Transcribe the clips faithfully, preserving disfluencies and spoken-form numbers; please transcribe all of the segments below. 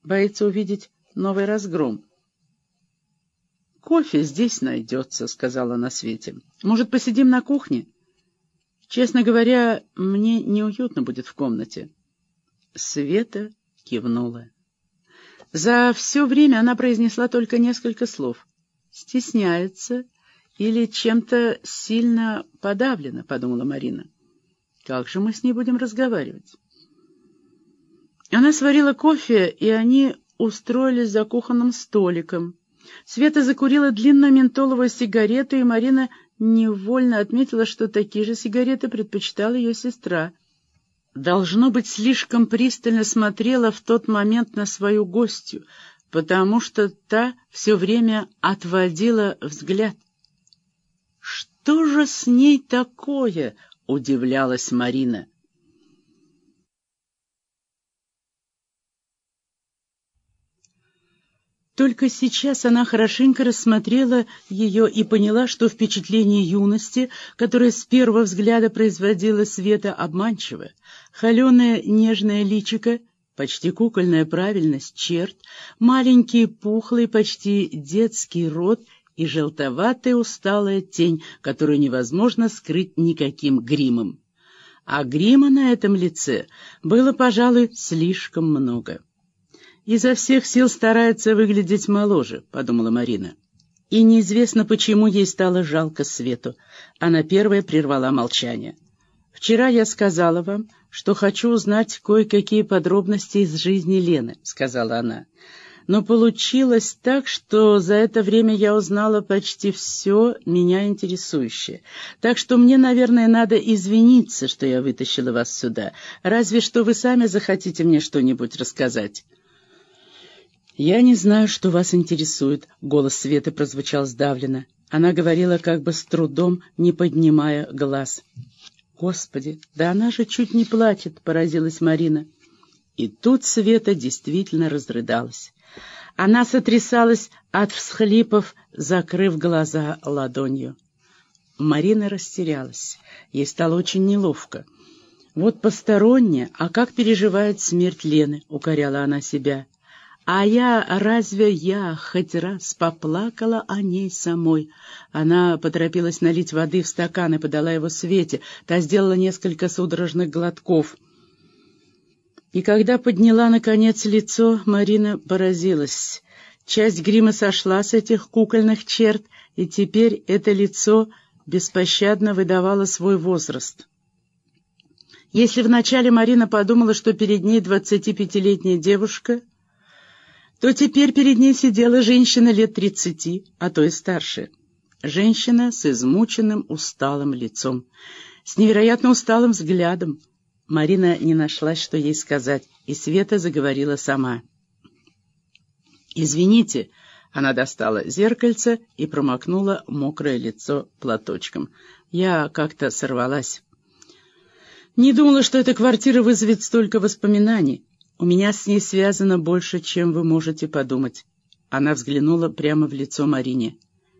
Боится увидеть новый разгром. «Кофе здесь найдется», — сказала она Свете. «Может, посидим на кухне? Честно говоря, мне неуютно будет в комнате». Света кивнула. За все время она произнесла только несколько слов. «Стесняется или чем-то сильно подавлена», — подумала Марина. «Как же мы с ней будем разговаривать?» Она сварила кофе, и они устроились за кухонным столиком. Света закурила длинную ментоловую сигарету, и Марина невольно отметила, что такие же сигареты предпочитала ее сестра. Должно быть, слишком пристально смотрела в тот момент на свою гостью, потому что та все время отводила взгляд. «Что же с ней такое?» — удивлялась Марина. Только сейчас она хорошенько рассмотрела ее и поняла, что впечатление юности, которое с первого взгляда производила Света, обманчиво. Холеное нежное личико, почти кукольная правильность черт, маленький пухлый, почти детский рот и желтоватая усталая тень, которую невозможно скрыть никаким гримом. А грима на этом лице было, пожалуй, слишком много. «Изо всех сил старается выглядеть моложе», — подумала Марина. И неизвестно, почему ей стало жалко Свету. Она первая прервала молчание. «Вчера я сказала вам, что хочу узнать кое-какие подробности из жизни Лены», — сказала она. «Но получилось так, что за это время я узнала почти все меня интересующее. Так что мне, наверное, надо извиниться, что я вытащила вас сюда. Разве что вы сами захотите мне что-нибудь рассказать». «Я не знаю, что вас интересует», — голос Светы прозвучал сдавленно. Она говорила как бы с трудом, не поднимая глаз. «Господи, да она же чуть не плачет», — поразилась Марина. И тут Света действительно разрыдалась. Она сотрясалась от всхлипов, закрыв глаза ладонью. Марина растерялась. Ей стало очень неловко. «Вот посторонняя, а как переживает смерть Лены?» — укоряла она себя. «А я, разве я хоть раз поплакала о ней самой?» Она поторопилась налить воды в стакан и подала его Свете. Та сделала несколько судорожных глотков. И когда подняла, наконец, лицо, Марина поразилась. Часть грима сошла с этих кукольных черт, и теперь это лицо беспощадно выдавало свой возраст. Если вначале Марина подумала, что перед ней двадцатипятилетняя девушка, то теперь перед ней сидела женщина лет тридцати, а то и старше. Женщина с измученным, усталым лицом, с невероятно усталым взглядом. Марина не нашла, что ей сказать, и Света заговорила сама. «Извините», — она достала зеркальце и промокнула мокрое лицо платочком. «Я как-то сорвалась. Не думала, что эта квартира вызовет столько воспоминаний. У меня с ней связано больше, чем вы можете подумать». Она взглянула прямо в лицо Марине.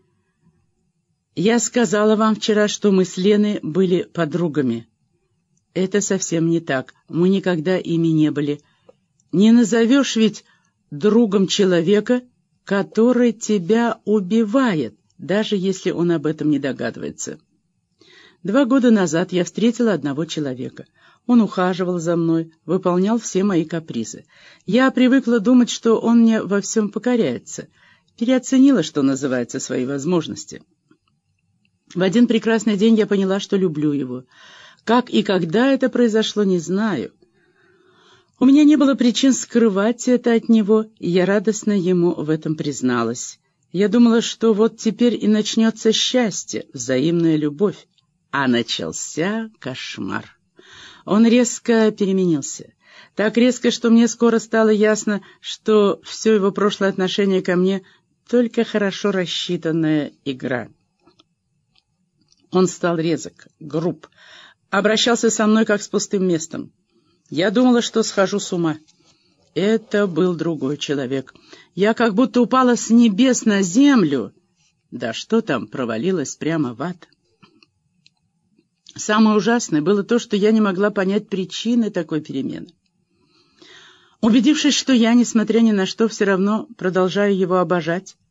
«Я сказала вам вчера, что мы с Леной были подругами. Это совсем не так. Мы никогда ими не были. Не назовешь ведь другом человека, который тебя убивает, даже если он об этом не догадывается. Два года назад я встретила одного человека. Он ухаживал за мной, выполнял все мои капризы. Я привыкла думать, что он мне во всем покоряется. Переоценила, что называется, свои возможности. В один прекрасный день я поняла, что люблю его. Как и когда это произошло, не знаю. У меня не было причин скрывать это от него, и я радостно ему в этом призналась. Я думала, что вот теперь и начнется счастье, взаимная любовь. А начался кошмар. Он резко переменился. Так резко, что мне скоро стало ясно, что все его прошлое отношение ко мне — только хорошо рассчитанная игра. Он стал резок, груб, обращался со мной как с пустым местом. Я думала, что схожу с ума. Это был другой человек. Я как будто упала с небес на землю. Да что там, провалилась прямо в ад. Самое ужасное было то, что я не могла понять причины такой перемены. Убедившись, что я, несмотря ни на что, все равно продолжаю его обожать,